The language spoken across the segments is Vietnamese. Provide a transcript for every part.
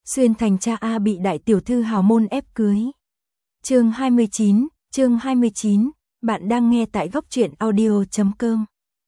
Xuyên thành cha A bị đại tiểu thư hào môn ép cưới. Chương 29, bạn đang nghe tại góc truyện audio.com.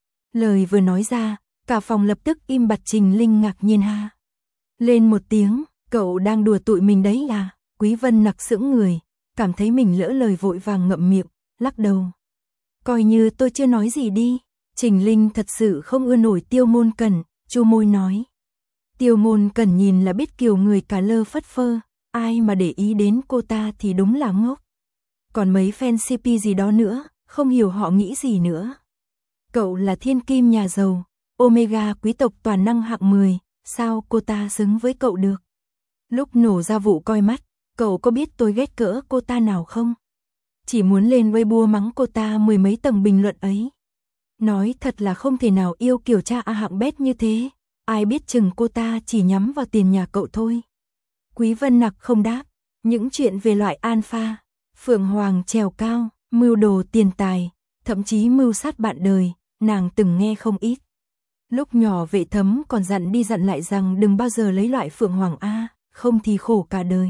Lời vừa nói ra, cả phòng lập tức im bặt. Trình Linh ngạc nhiên ha lên một tiếng, cậu đang đùa tụi mình đấy à? Quý Vân Nặc sững người, cảm thấy mình lỡ lời vội vàng ngậm miệng, lắc đầu. Coi như tôi chưa nói gì đi. Trình Linh thật sự không ưa nổi Tiêu Môn Cẩn, chu môi nói. Tiêu Môn Cẩn nhìn là biết kiểu người cả lơ phất phơ, ai mà để ý đến cô ta thì đúng là ngốc. Còn mấy fan CP gì đó nữa, không hiểu họ nghĩ gì nữa. Cậu là thiên kim nhà giàu, Omega quý tộc toàn năng hạng 10, sao cô ta xứng với cậu được? Lúc nổ ra vụ coi mắt, cậu có biết tôi ghét cỡ cô ta nào không? Chỉ muốn lên Weibo mắng cô ta mười mấy tầng bình luận ấy. Nói thật là không thể nào yêu kiểu cha A hạng bét như thế, ai biết chừng cô ta chỉ nhắm vào tiền nhà cậu thôi. Quý Vân Nặc không đáp, những chuyện về loại alpha, phượng hoàng trèo cao, mưu đồ tiền tài, thậm chí mưu sát bạn đời, nàng từng nghe không ít. Lúc nhỏ Vệ Thấm còn dặn đi dặn lại rằng đừng bao giờ lấy loại phượng hoàng A, không thì khổ cả đời.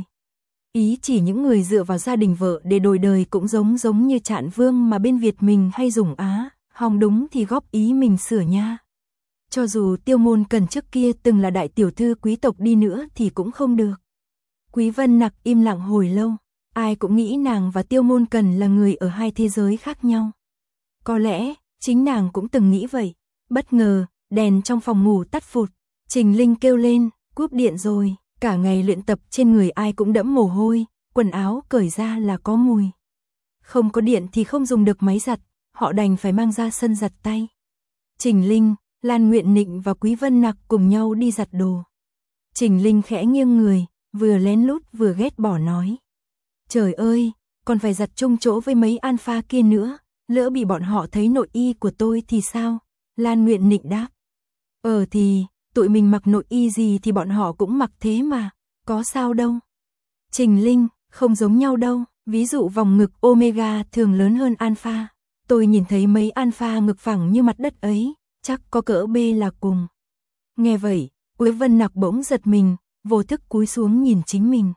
Ý chỉ những người dựa vào gia đình vợ để đổi đời cũng giống như Trạn Vương mà bên Việt mình hay dùng Á, hòng đúng thì góp ý mình sửa nha. Cho dù Tiêu Môn Cẩn trước kia từng là đại tiểu thư quý tộc đi nữa thì cũng không được. Quý Vân Nặc im lặng hồi lâu, ai cũng nghĩ nàng và Tiêu Môn Cẩn là người ở hai thế giới khác nhau. Có lẽ, chính nàng cũng từng nghĩ vậy. Bất ngờ, đèn trong phòng ngủ tắt phụt, Trình Linh kêu lên, cúp điện rồi. Cả ngày luyện tập trên người ai cũng đẫm mồ hôi, quần áo cởi ra là có mùi. Không có điện thì không dùng được máy giặt, họ đành phải mang ra sân giặt tay. Trình Linh, Lan Nguyện Nịnh và Quý Vân Nặc cùng nhau đi giặt đồ. Trình Linh khẽ nghiêng người, vừa lén lút vừa ghét bỏ nói. Trời ơi, còn phải giặt chung chỗ với mấy alpha kia nữa, lỡ bị bọn họ thấy nội y của tôi thì sao? Lan Nguyện Nịnh đáp. Thì, tụi mình mặc nội y gì thì bọn họ cũng mặc thế mà, có sao đâu. Trình Linh, không giống nhau đâu, ví dụ vòng ngực Omega thường lớn hơn alpha. Tôi nhìn thấy mấy alpha ngực phẳng như mặt đất ấy, chắc có cỡ B là cùng. Nghe vậy, Quý Vân Nặc bỗng giật mình, vô thức cúi xuống nhìn chính mình.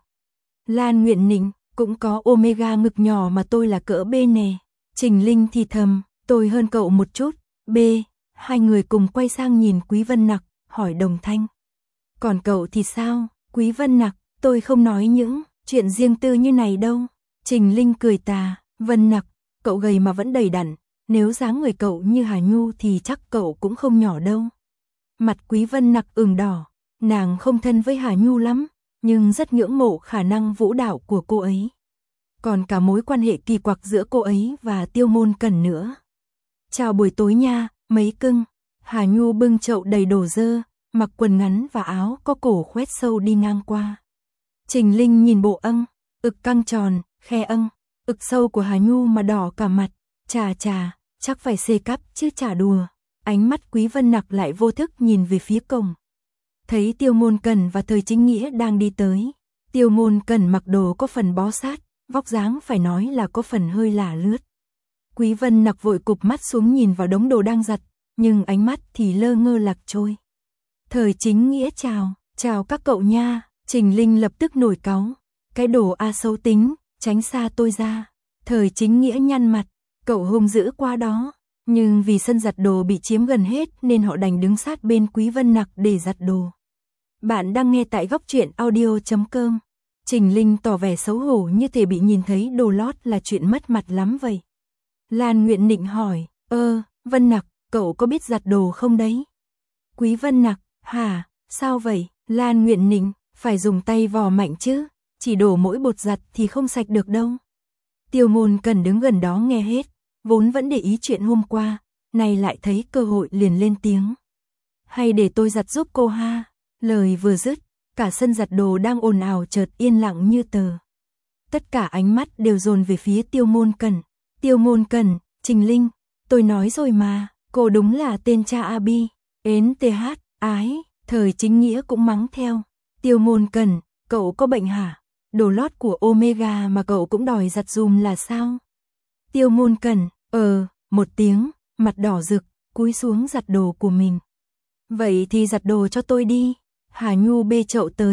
Lan Nguyện Nịnh, cũng có Omega ngực nhỏ mà tôi là cỡ B nè. Trình Linh thì thầm, tôi hơn cậu một chút, B. Hai người cùng quay sang nhìn Quý Vân Nặc, hỏi đồng thanh. Còn cậu thì sao? Quý Vân Nặc, tôi không nói những chuyện riêng tư như này đâu. Trình Linh cười tà, Vân Nặc, cậu gầy mà vẫn đầy đặn, nếu dáng người cậu như Hà Nhu thì chắc cậu cũng không nhỏ đâu. Mặt Quý Vân Nặc ửng đỏ, nàng không thân với Hà Nhu lắm, nhưng rất ngưỡng mộ khả năng vũ đạo của cô ấy. Còn cả mối quan hệ kỳ quặc giữa cô ấy và Tiêu Môn Cẩn nữa. Chào buổi tối nha, mấy cưng. Hà Nhu bưng chậu đầy đồ dơ, mặc quần ngắn và áo có cổ khoét sâu đi ngang qua. Trình Linh nhìn bộ ực căng tròn, khe ực sâu của Hà Nhu mà đỏ cả mặt. Chà, chắc phải xê cắp chứ chả đùa. Ánh mắt Quý Vân Nặc lại vô thức nhìn về phía cổng. Thấy Tiêu Môn Cẩn và Thời Chính Nghĩa đang đi tới. Tiêu Môn Cẩn mặc đồ có phần bó sát, vóc dáng phải nói là có phần hơi lả lướt. Quý Vân Nặc vội cụp mắt xuống nhìn vào đống đồ đang giặt, nhưng ánh mắt thì lơ ngơ lạc trôi. Thời Chính Nghĩa chào các cậu nha. Trình Linh lập tức nổi cáu. Cái đồ A xấu tính, tránh xa tôi ra. Thời Chính Nghĩa nhăn mặt, cậu hung dữ quá đó. Nhưng vì sân giặt đồ bị chiếm gần hết nên họ đành đứng sát bên Quý Vân Nặc để giặt đồ. Bạn đang nghe tại góc truyện audio.com. Trình Linh tỏ vẻ xấu hổ như thể bị nhìn thấy đồ lót là chuyện mất mặt lắm vậy. Lan Nguyện Nịnh hỏi, Vân Nặc, cậu có biết giặt đồ không đấy? Quý Vân Nặc, hả, sao vậy? Lan Nguyện Nịnh, phải dùng tay vò mạnh chứ, chỉ đổ mỗi bột giặt thì không sạch được đâu. Tiêu Môn Cẩn đứng gần đó nghe hết, vốn vẫn để ý chuyện hôm qua, nay lại thấy cơ hội liền lên tiếng. Hay để tôi giặt giúp cô ha? Lời vừa dứt, cả sân giặt đồ đang ồn ào chợt yên lặng như tờ. Tất cả ánh mắt đều dồn về phía Tiêu Môn Cẩn. Tiêu Môn Cẩn, Trình Linh, tôi nói rồi mà, cô đúng là tên cha Abi, ến TH, ái. Thời Chính Nghĩa cũng mắng theo. Tiêu Môn Cẩn, cậu có bệnh hả? Đồ lót của Omega mà cậu cũng đòi giặt dùm là sao? Tiêu Môn Cẩn, một tiếng, mặt đỏ rực, cúi xuống giặt đồ của mình. Vậy thì giặt đồ cho tôi đi. Hà Nhu bê chậu tới,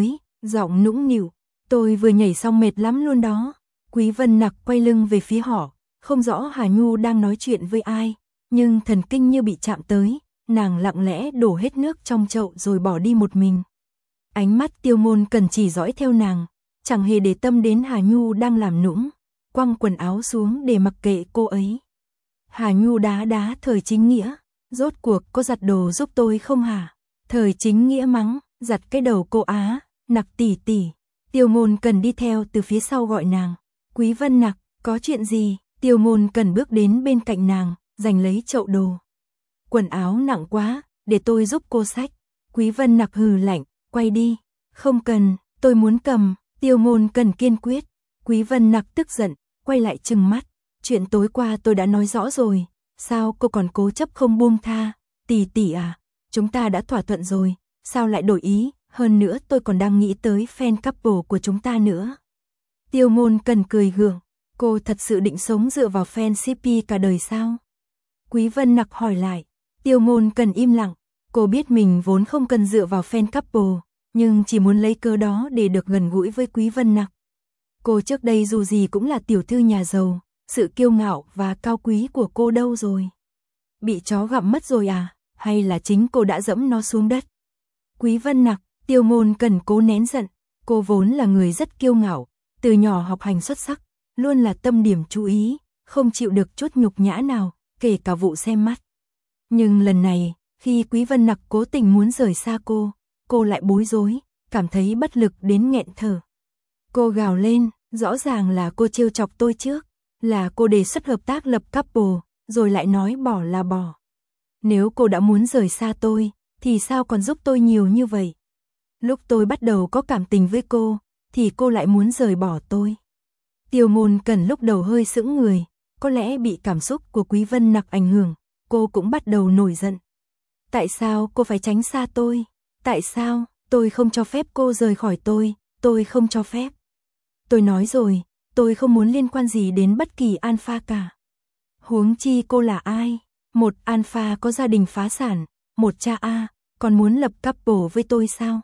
giọng nũng nịu, tôi vừa nhảy xong mệt lắm luôn đó. Quý Vân Nặc quay lưng về phía họ, không rõ Hà Nhu đang nói chuyện với ai, nhưng thần kinh như bị chạm tới, nàng lặng lẽ đổ hết nước trong chậu rồi bỏ đi một mình. Ánh mắt Tiêu Môn Cần chỉ dõi theo nàng, chẳng hề để tâm đến Hà Nhu đang làm nũng, quăng quần áo xuống để mặc kệ cô ấy. Hà Nhu đá Thời Chính Nghĩa, rốt cuộc có giặt đồ giúp tôi không hả? Thời Chính Nghĩa mắng, giặt cái đầu cô á, Nặc tỷ tỷ. Tiêu Môn Cần đi theo từ phía sau gọi nàng. Quý Vân Nặc, có chuyện gì? Tiêu Môn Cần bước đến bên cạnh nàng, giành lấy chậu đồ. Quần áo nặng quá, để tôi giúp cô xách. Quý Vân Nặc hừ lạnh, quay đi. Không cần, tôi muốn cầm. Tiêu Môn Cần kiên quyết. Quý Vân Nặc tức giận, quay lại trừng mắt. Chuyện tối qua tôi đã nói rõ rồi, sao cô còn cố chấp không buông tha? Tỷ tỷ à, chúng ta đã thỏa thuận rồi, sao lại đổi ý? Hơn nữa tôi còn đang nghĩ tới fan couple của chúng ta nữa. Tiêu Môn Cần cười gượng, cô thật sự định sống dựa vào fan CP cả đời sao? Quý Vân Nặc hỏi lại. Tiêu Môn Cần im lặng, cô biết mình vốn không cần dựa vào fan couple, nhưng chỉ muốn lấy cớ đó để được gần gũi với Quý Vân Nặc. Cô trước đây dù gì cũng là tiểu thư nhà giàu, sự kiêu ngạo và cao quý của cô đâu rồi? Bị chó gặm mất rồi à? Hay là chính cô đã dẫm nó xuống đất? Quý Vân Nặc, Tiêu Môn Cần cố nén giận, cô vốn là người rất kiêu ngạo, từ nhỏ học hành xuất sắc, luôn là tâm điểm chú ý, không chịu được chút nhục nhã nào, kể cả vụ xem mắt. Nhưng lần này, khi Quý Vân Nặc cố tình muốn rời xa cô lại bối rối, cảm thấy bất lực đến nghẹn thở. Cô gào lên, rõ ràng là cô trêu chọc tôi trước, là cô đề xuất hợp tác lập couple, rồi lại nói bỏ là bỏ. Nếu cô đã muốn rời xa tôi, thì sao còn giúp tôi nhiều như vậy? Lúc tôi bắt đầu có cảm tình với cô, thì cô lại muốn rời bỏ tôi. Tiêu Môn Cần lúc đầu hơi sững người, có lẽ bị cảm xúc của Quý Vân Nặc ảnh hưởng, cô cũng bắt đầu nổi giận. Tại sao cô phải tránh xa tôi? Tại sao tôi không cho phép cô rời khỏi tôi không cho phép. Tôi nói rồi, tôi không muốn liên quan gì đến bất kỳ alpha cả. Huống chi cô là ai? Một alpha có gia đình phá sản, một cha A, còn muốn lập couple với tôi sao?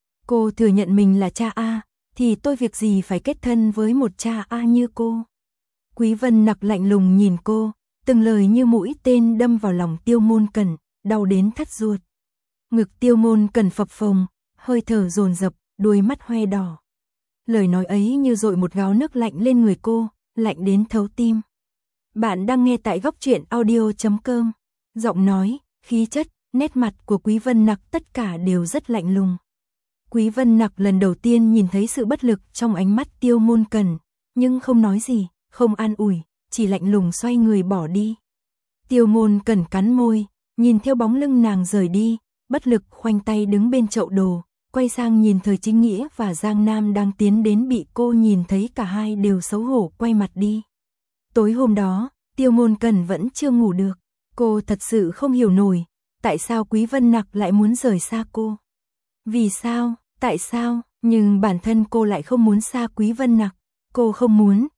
Cô thừa nhận mình là cha A, thì tôi việc gì phải kết thân với một cha A như cô? Quý Vân Nặc lạnh lùng nhìn cô, từng lời như mũi tên đâm vào lòng Tiêu Môn Cần, đau đến thắt ruột. Ngực Tiêu Môn Cần phập phồng, hơi thở dồn dập, đôi mắt hoe đỏ. Lời nói ấy như dội một gáo nước lạnh lên người cô, lạnh đến thấu tim. Bạn đang nghe tại góc truyện audio.com. Giọng nói, khí chất, nét mặt của Quý Vân Nặc tất cả đều rất lạnh lùng. Quý Vân Nặc lần đầu tiên nhìn thấy sự bất lực trong ánh mắt Tiêu Môn Cần, nhưng không nói gì, không an ủi, chỉ lạnh lùng xoay người bỏ đi. Tiêu Môn Cần cắn môi, nhìn theo bóng lưng nàng rời đi, bất lực khoanh tay đứng bên chậu đồ, quay sang nhìn Thời Chính Nghĩa và Giang Nam đang tiến đến, bị cô nhìn thấy cả hai đều xấu hổ quay mặt đi. Tối hôm đó, Tiêu Môn Cần vẫn chưa ngủ được, cô thật sự không hiểu nổi, tại sao Quý Vân Nặc lại muốn rời xa cô. Vì sao, tại sao, nhưng bản thân cô lại không muốn xa Quý Vân Nặc, cô không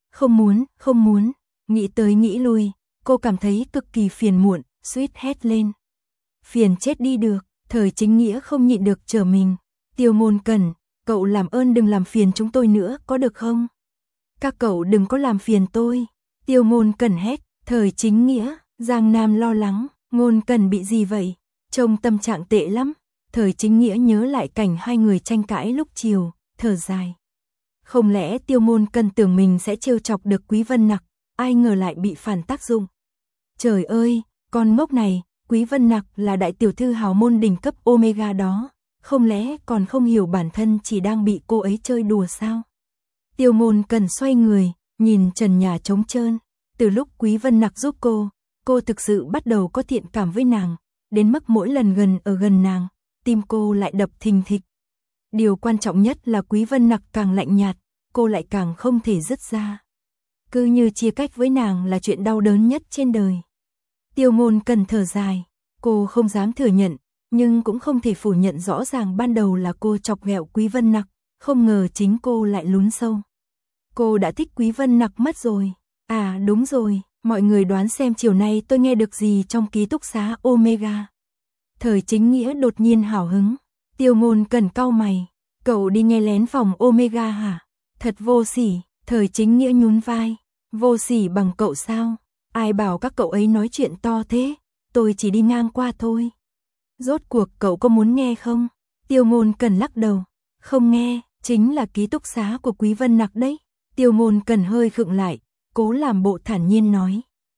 muốn, nghĩ tới nghĩ lui, cô cảm thấy cực kỳ phiền muộn, suýt hét lên. Phiền chết đi được, Thời Chính Nghĩa không nhịn được trở mình. Tiêu Môn Cần, cậu làm ơn đừng làm phiền chúng tôi nữa có được không? Các cậu đừng có làm phiền tôi. Tiêu Môn Cần hét. Thời Chính Nghĩa, Giang Nam lo lắng, Môn Cần bị gì vậy? Trông tâm trạng tệ lắm. Thời Chính Nghĩa nhớ lại cảnh hai người tranh cãi lúc chiều, thở dài. Không lẽ Tiêu Môn Cần tưởng mình sẽ trêu chọc được Quý Vân Nặc, ai ngờ lại bị phản tác dụng. Trời ơi, con ngốc này, Quý Vân Nặc là đại tiểu thư hào môn đỉnh cấp Omega đó, không lẽ còn không hiểu bản thân chỉ đang bị cô ấy chơi đùa sao? Tiêu Môn Cần xoay người, nhìn trần nhà trống trơn. Từ lúc Quý Vân Nặc giúp cô thực sự bắt đầu có thiện cảm với nàng, đến mức mỗi lần gần nàng, tim cô lại đập thình thịch. Điều quan trọng nhất là Quý Vân Nặc càng lạnh nhạt, cô lại càng không thể dứt ra. Cứ như chia cách với nàng là chuyện đau đớn nhất trên đời. Tiêu Môn Cần thở dài, cô không dám thừa nhận, nhưng cũng không thể phủ nhận rõ ràng ban đầu là cô chọc ghẹo Quý Vân Nặc, không ngờ chính cô lại lún sâu. Cô đã thích Quý Vân Nặc mất rồi. À đúng rồi, mọi người đoán xem chiều nay tôi nghe được gì trong ký túc xá Omega. Thời Chính Nghĩa đột nhiên hào hứng. Tiêu Môn Cần cau mày. Cậu đi nghe lén phòng Omega hả? Thật vô sỉ, Thời Chính Nghĩa nhún vai. Vô sỉ bằng cậu sao? Ai bảo các cậu ấy nói chuyện to thế? Tôi chỉ đi ngang qua thôi. Rốt cuộc cậu có muốn nghe không? Tiêu Ngôn Cần lắc đầu. Không nghe, chính là ký túc xá của Quý Vân Nặc đấy. Tiêu Ngôn Cần hơi khựng lại, cố làm bộ thản nhiên nói.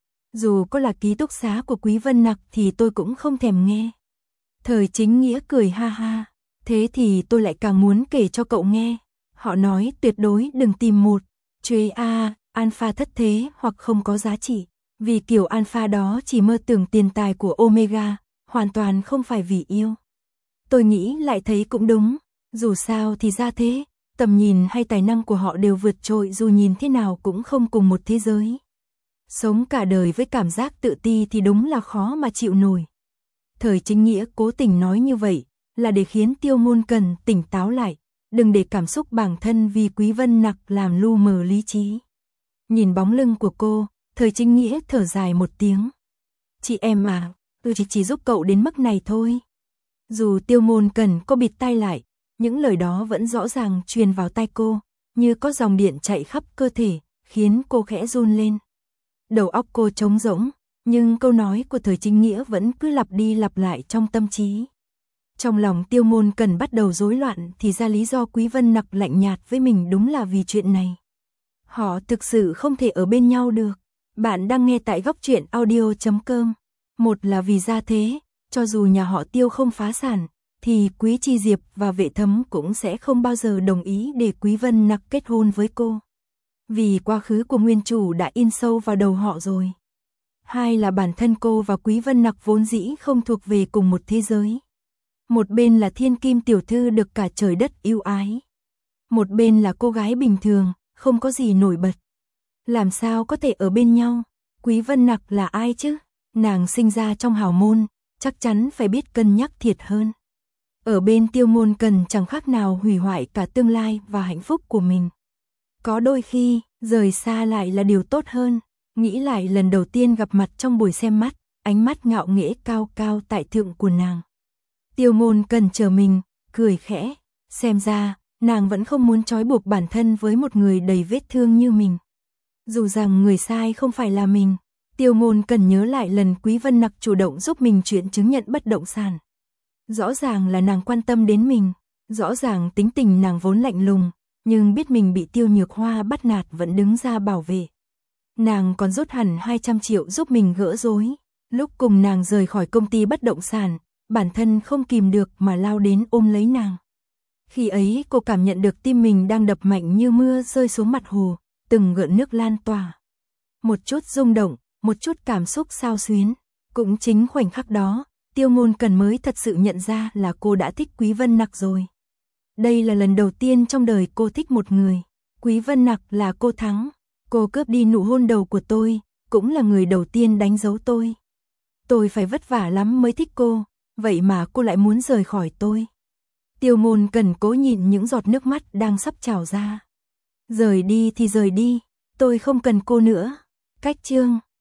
Dù có là ký túc xá của Quý Vân Nặc thì tôi cũng không thèm nghe. Thời Chính Nghĩa cười ha ha. Thế thì tôi lại càng muốn kể cho cậu nghe. Họ nói tuyệt đối đừng tìm một chuế alpha thất thế hoặc không có giá trị. Vì kiểu alpha đó chỉ mơ tưởng tiền tài của Omega, hoàn toàn không phải vì yêu. Tôi nghĩ lại thấy cũng đúng. Dù sao thì ra thế, tầm nhìn hay tài năng của họ đều vượt trội, dù nhìn thế nào cũng không cùng một thế giới. Sống cả đời với cảm giác tự ti thì đúng là khó mà chịu nổi. Thời Chính Nghĩa cố tình nói như vậy là để khiến Tiêu Ngôn Cần tỉnh táo lại, đừng để cảm xúc bản thân vì Quý Vân Nặc làm lu mờ lý trí. Nhìn bóng lưng của cô, Thời Chính Nghĩa thở dài một tiếng. Chị em à, tôi chỉ giúp cậu đến mức này thôi. Dù Tiêu Ngôn Cần có bịt tai lại, những lời đó vẫn rõ ràng truyền vào tai cô, như có dòng điện chạy khắp cơ thể, khiến cô khẽ run lên. Đầu óc cô trống rỗng, nhưng câu nói của Thời Chính Nghĩa vẫn cứ lặp đi lặp lại trong tâm trí. Trong lòng Tiêu Ngôn Cần bắt đầu rối loạn, thì ra lý do Quý Vân Nặc lạnh nhạt với mình đúng là vì chuyện này. Họ thực sự không thể ở bên nhau được. Bạn đang nghe tại góc truyện audio.com. Một là vì ra thế, cho dù nhà họ Tiêu không phá sản, thì Quý Chi Diệp và Vệ Thấm cũng sẽ không bao giờ đồng ý để Quý Vân Nặc kết hôn với cô. Vì quá khứ của nguyên chủ đã in sâu vào đầu họ rồi. Hai là bản thân cô và Quý Vân Nặc vốn dĩ không thuộc về cùng một thế giới. Một bên là thiên kim tiểu thư được cả trời đất yêu ái. Một bên là cô gái bình thường, không có gì nổi bật. Làm sao có thể ở bên nhau? Quý Vân Nặc là ai chứ? Nàng sinh ra trong hào môn, chắc chắn phải biết cân nhắc thiệt hơn. Ở bên Tiêu Ngôn Cần chẳng khác nào hủy hoại cả tương lai và hạnh phúc của mình. Có đôi khi, rời xa lại là điều tốt hơn. Nghĩ lại lần đầu tiên gặp mặt trong buổi xem mắt, ánh mắt ngạo nghễ cao cao tại thượng của nàng. Tiêu Ngôn Cần chờ mình, cười khẽ. Xem ra, nàng vẫn không muốn trói buộc bản thân với một người đầy vết thương như mình. Dù rằng người sai không phải là mình, Tiêu Ngôn Cần nhớ lại lần Quý Vân Nặc chủ động giúp mình chuyện chứng nhận bất động sản. Rõ ràng là nàng quan tâm đến mình, rõ ràng tính tình nàng vốn lạnh lùng, nhưng biết mình bị Tiêu Nhược Hoa bắt nạt vẫn đứng ra bảo vệ. Nàng còn rút hẳn 200 triệu giúp mình gỡ rối. Lúc cùng nàng rời khỏi công ty bất động sản, bản thân không kìm được mà lao đến ôm lấy nàng. Khi ấy cô cảm nhận được tim mình đang đập mạnh như mưa rơi xuống mặt hồ, từng gợn nước lan tỏa. Một chút rung động, một chút cảm xúc xao xuyến. Cũng chính khoảnh khắc đó, Tiêu Ngôn Cần mới thật sự nhận ra là cô đã thích Quý Vân Nặc rồi. Đây là lần đầu tiên trong đời cô thích một người. Quý Vân Nặc là cô thắng. Cô cướp đi nụ hôn đầu của tôi, cũng là người đầu tiên đánh dấu tôi. Tôi phải vất vả lắm mới thích cô, vậy mà cô lại muốn rời khỏi tôi. Tiêu Ngôn Cần cố nhịn những giọt nước mắt đang sắp trào ra. Rời đi thì rời đi, tôi không cần cô nữa. Cách chương